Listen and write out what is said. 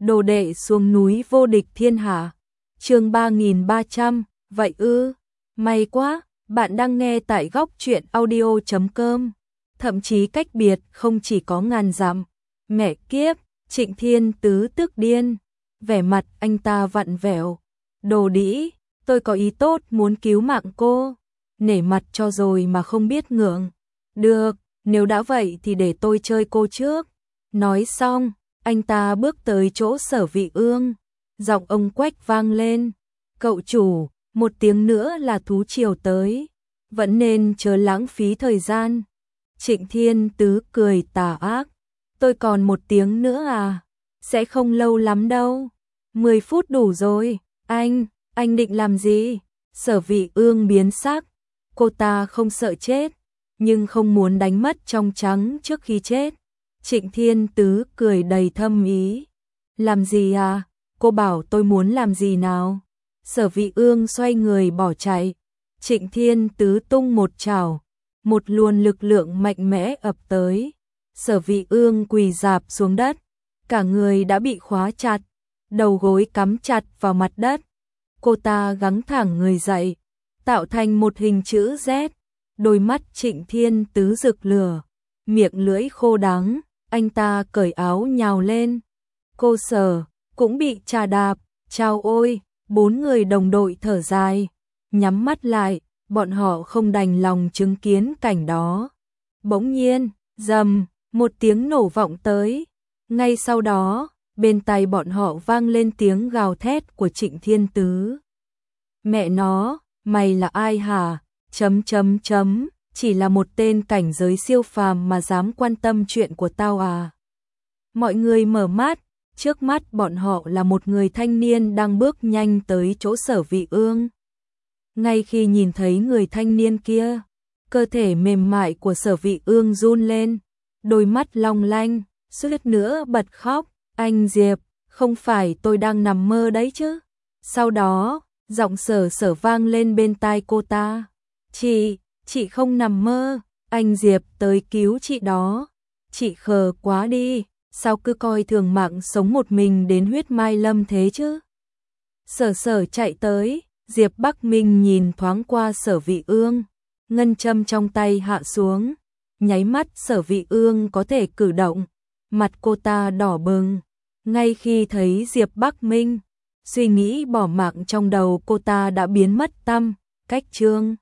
Đồ đệ xuống núi vô địch thiên hạ. Chương 3300, vậy ư? May quá, bạn đang nghe tại góc truyện audio.com. Thậm chí cách biệt không chỉ có ngàn dặm. Mẹ kiếp, Trịnh Thiên Tứ tức điên. Vẻ mặt anh ta vặn vẹo. Đồ đĩ, tôi có ý tốt muốn cứu mạng cô. Nể mặt cho rồi mà không biết ngượng. Được, nếu đã vậy thì để tôi chơi cô trước. Nói xong, anh ta bước tới chỗ Sở Vị Ương. Giọng ông Quách vang lên. Cậu chủ, một tiếng nữa là thú triều tới. Vẫn nên chớ lãng phí thời gian. Trịnh Thiên Tứ cười tà ác. Tôi còn một tiếng nữa à? Sẽ không lâu lắm đâu. 10 phút đủ rồi. Anh định làm gì? Sở Vị Ương biến sắc. Cô ta không sợ chết, nhưng không muốn đánh mất trong trắng trước khi chết. Trịnh Thiên Tứ cười đầy thâm ý. Làm gì à? Cô bảo tôi muốn làm gì nào? Sở Vị Ương xoay người bỏ chạy. Trịnh Thiên Tứ tung một chảo, một luồng lực lượng mạnh mẽ ập tới. Sở Vị Ương quỳ rạp xuống đất, cả người đã bị khóa chặt, đầu gối cắm chặt vào mặt đất. Cô ta gắng thẳng người dậy, tạo thành một hình chữ Z. Đôi mắt Trịnh Thiên Tứ rực lửa, miệng lưỡi khô đắng. Anh ta cởi áo nhào lên. Cô Sở cũng bị chà đạp. Chao ôi, 4 người đồng đội thở dài, nhắm mắt lại, bọn họ không đành lòng chứng kiến cảnh đó. Bỗng nhiên, rầm, một tiếng nổ vọng tới. Ngay sau đó, bên tai bọn họ vang lên tiếng gào thét của Trịnh Thiên Tứ. Mẹ nó, mày là ai hả? Chỉ là một tên cảnh giới siêu phàm mà dám quan tâm chuyện của tao à? Mọi người mở mắt, trước mắt bọn họ là một người thanh niên đang bước nhanh tới chỗ Sở Vị Ương. Ngay khi nhìn thấy người thanh niên kia, cơ thể mềm mại của Sở Vị Ương run lên, đôi mắt long lanh, suýt nữa bật khóc. Anh Diệp, không phải tôi đang nằm mơ đấy chứ? Sau đó, giọng Sở vang lên bên tai cô ta. Chị không nằm mơ, anh Diệp tới cứu chị đó. Chị khờ quá đi, sao cứ coi thường mạng sống một mình đến huyết mai lâm thế chứ? Sở chạy tới, Diệp Bắc Minh nhìn thoáng qua Sở Vị Ương, ngân châm trong tay hạ xuống, nháy mắt Sở Vị Ương có thể cử động, mặt cô ta đỏ bừng. Ngay khi thấy Diệp Bắc Minh, suy nghĩ bỏ mạng trong đầu cô ta đã biến mất tăm cách. Chương